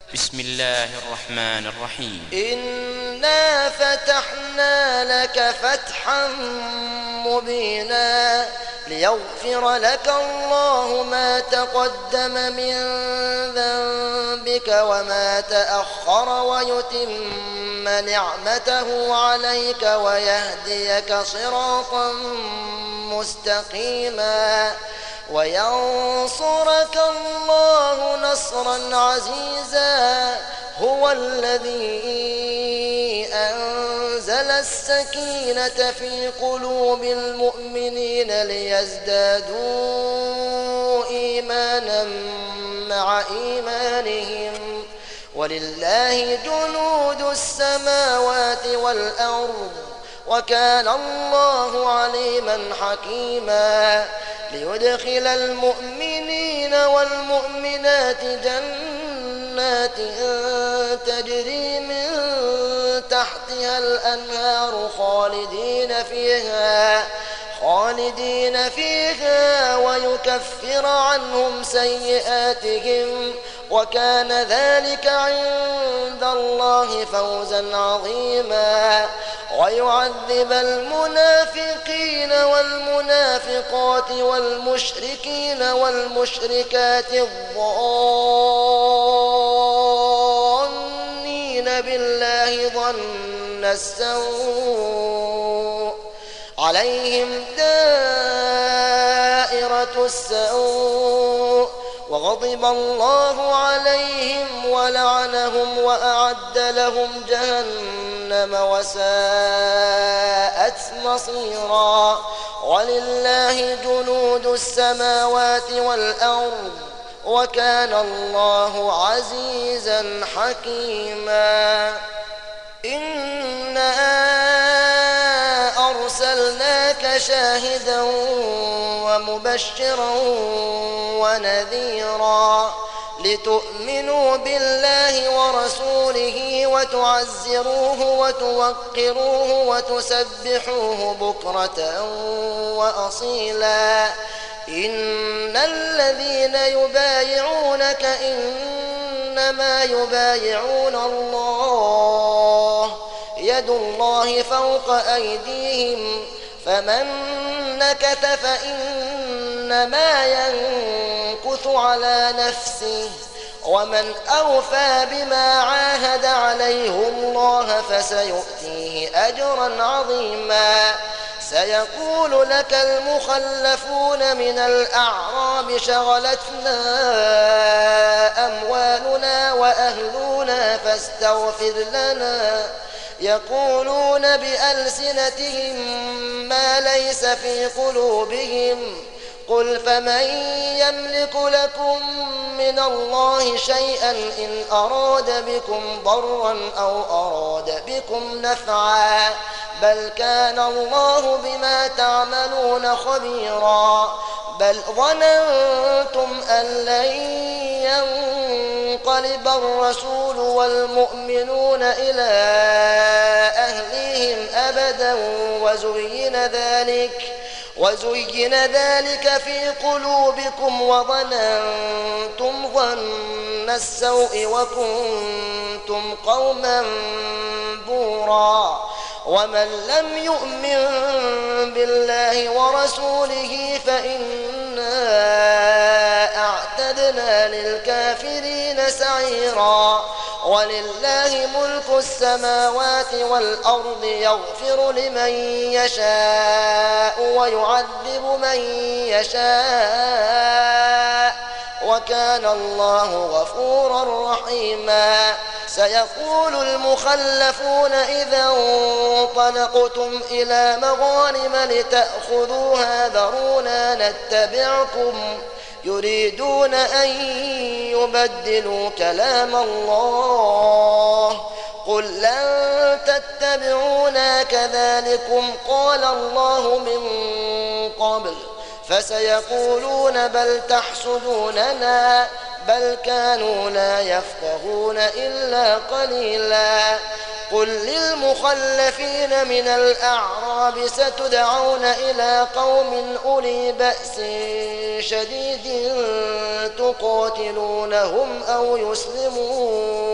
بسم الله الرحمن الرحيم. إنا فتحنا لك فتحا مبينا ليغفر لك الله ما تقدم من ذنبك وما تأخر ويتم نعمته عليك ويهديك صراطا مستقيما وينصرك الله نصرا عزيزا. هو الذي أنزل السكينة في قلوب المؤمنين ليزدادوا إيمانا مع إيمانهم ولله جنود السماوات والأرض وكان الله عليما حكيما. ليدخل المؤمنين والمؤمنات جنات تجري من تحتها الأنهار خالدين فيها ويكفر عنهم سيئاتهم وكان ذلك عند الله فوزا عظيما. ويعذب المنافقين والمنافقات والمشركين والمشركات الظانين بالله ظن السوء عليهم دائرة السوء وغضب الله عليهم ولعنهم وأعد لهم جهنم وساءت مصيرا. ولله جنود السماوات والأرض وكان الله عزيزا حكيما. إنا أرسلناك شاهدا ومبشرا ونذيرا لتؤمنوا بالله ورسوله وتعزروه وتوقروه وتسبحوه بكرة وأصيلا. إن الذين يبايعونك إنما يبايعون الله يد الله فوق أيديهم فمن نكث فإنما ينكث على نفسه ومن أوفى بما عاهد عليه الله فسيؤتيه أجرا عظيما. سيقول لك المخلفون من الأعراب شغلتنا أموالنا وأهلنا فاستغفر لنا يقولون بألسنتهم ما ليس في قلوبهم قل فمن يملك لكم من الله شيئا إن أراد بكم ضرا أو أراد بكم نفعا بل كان الله بما تعملون خبيرا. بل ظننتم أن لن ينقلب الرسول والمؤمنون إلى أهليهم أبدا وزين ذلك في قلوبكم وظننتم ظن السوء وكنتم قوما بورا. ومن لم يؤمن بالله ورسوله فإنا أعتدنا للكافرين سعيرا. ولله ملك السماوات والأرض يغفر لمن يشاء ويعذب من يشاء وكان الله غفورا رحيما. سيقول المخلفون إذا انطلقتم إلى مغانم لتأخذوها ذرونا نتبعكم يريدون أن يبدلوا كلام الله قل لن تتبعونا كذلكم قال الله من قبل فسيقولون بل تحسدوننا بل كانوا لا يفقهون إلا قليلا. قل للمخلفين من الأعراب ستدعون إلى قوم أولي بأس شديد تقاتلونهم أو يسلمون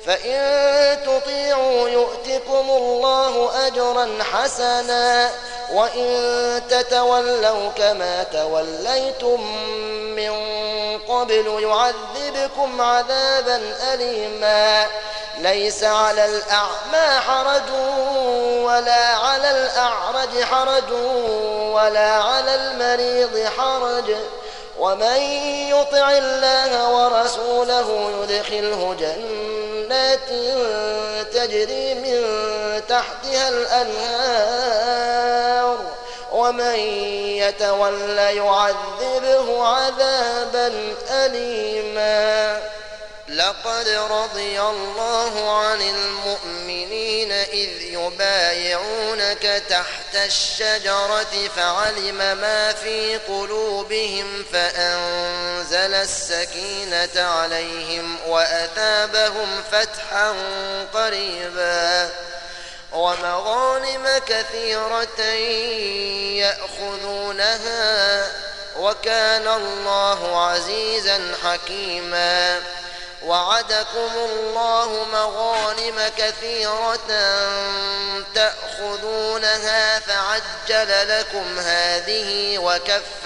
فإن تطيعوا يؤتكم الله أجرا حسنا وإن تتولوا كما توليتم من قبل يعذبكم عذابا أليما ليس على الأعمى حرج ولا على الأعرج حرج ولا على المريض حرج ومن يطع الله ورسوله يدخله جنات تجري من تحتها الأنهار ومن يتولى يعذبه عذابا أليما لقد رضي الله عن المؤمنين إذ يبايعونك تحت الشجرة فعلم ما في قلوبهم فأنزل السكينة عليهم وأثابهم فتحا قريبا ومغانم كثيرة يأخذونها وكان الله عزيزا حكيما وعدكم الله مغانم كثيرة تأخذونها فعجل لكم هذه وكف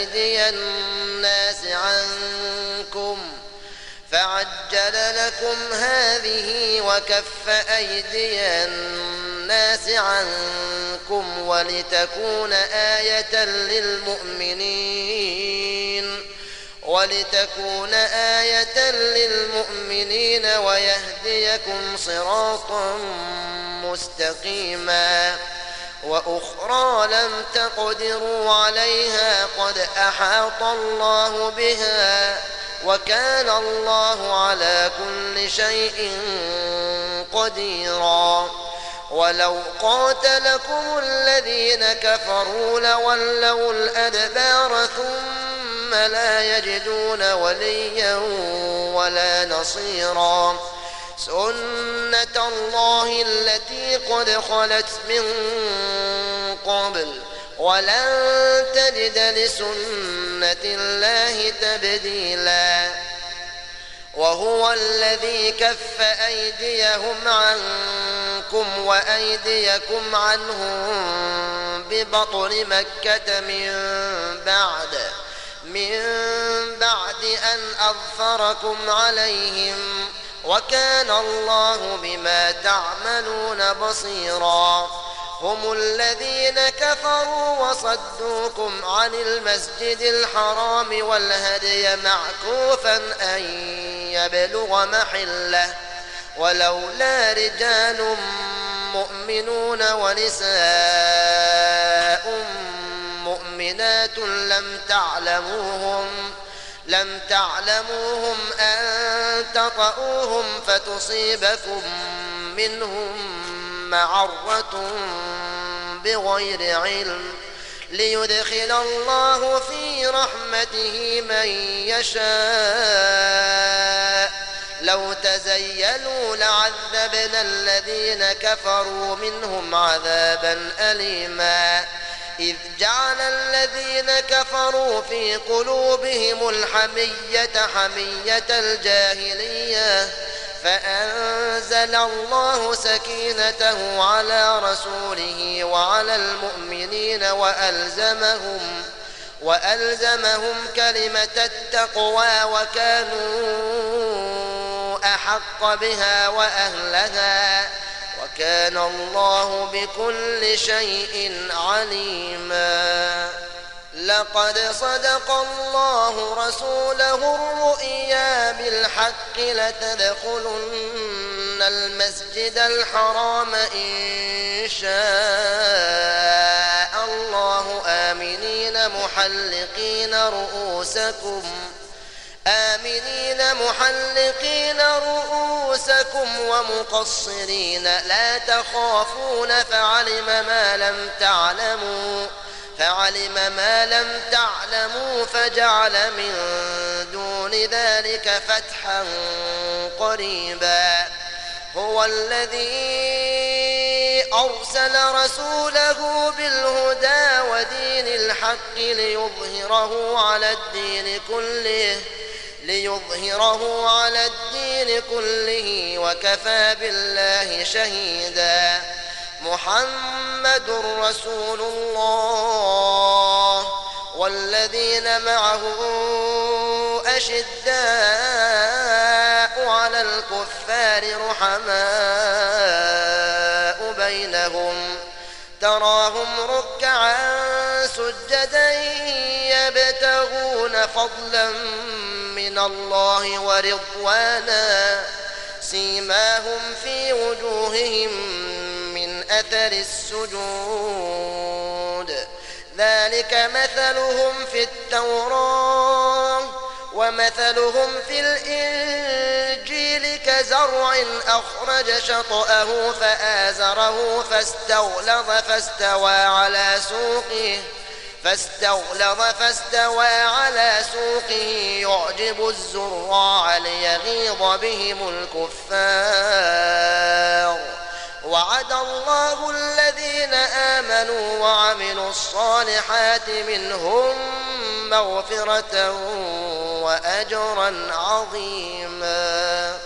أيدي الناس عنكم ولتكون آية للمؤمنين ويهديكم صراطا مستقيما وأخرى لم تقدروا عليها قد أحاط الله بها وكان الله على كل شيء قديرا ولو قاتلكم الذين كفروا لولوا الأدبار ثم لا يجدون وليا ولا نصيرا سنة الله التي قد خلت من قبل ولن تجد لسنة الله تبديلا وهو الذي كف أيديهم عنكم وأيديكم عنهم ببطن مكة من بعد أن أظفركم عليهم وكان الله بما تعملون بصيرا هم الذين كفروا وصدوكم عن المسجد الحرام والهدي معكوفا أن يبلغ محله ولولا رجال مؤمنون ونساء مؤمنات لم تعلموهم أن تطؤوهم فتصيبكم منهم معرة بغير علم ليدخل الله في رحمته من يشاء لو تزيلوا لعذبنا الذين كفروا منهم عذابا أليما إذ جعل الذين كفروا في قلوبهم الحمية حمية الجاهلية فأنزل الله سكينته على رسوله وعلى المؤمنين وألزمهم كلمة التقوى وكانوا أحق بها وأهلها وكان الله بكل شيء عليما لقد صدق الله رسوله الرؤيا بالحق لتدخلن المسجد الحرام إن شاء الله آمنين محلقين رؤوسكم ومقصرين لا تخافون فعلم ما لم تعلموا فجعل من دون ذلك فتحا قريبا هو الذي أرسل رسوله بالهدى ودين الحق ليظهره على الدين والدين كله وكفى بالله شهيدا. محمد رسول الله والذين معه أشداء على الكفار رحماء بينهم تراهم ركعا سجدا يبتغون فضلا من الله ورضوانا سيماهم في وجوههم من أثر السجود ذلك مثلهم في التوراة ومثلهم في الإنجيل كزرع أخرج شطأه فآزره فاستوى على سوقه يعجب الزراع ليغيظ بهم الكفار. وعد الله الذين آمنوا وعملوا الصالحات منهم مغفرة وأجرا عظيما.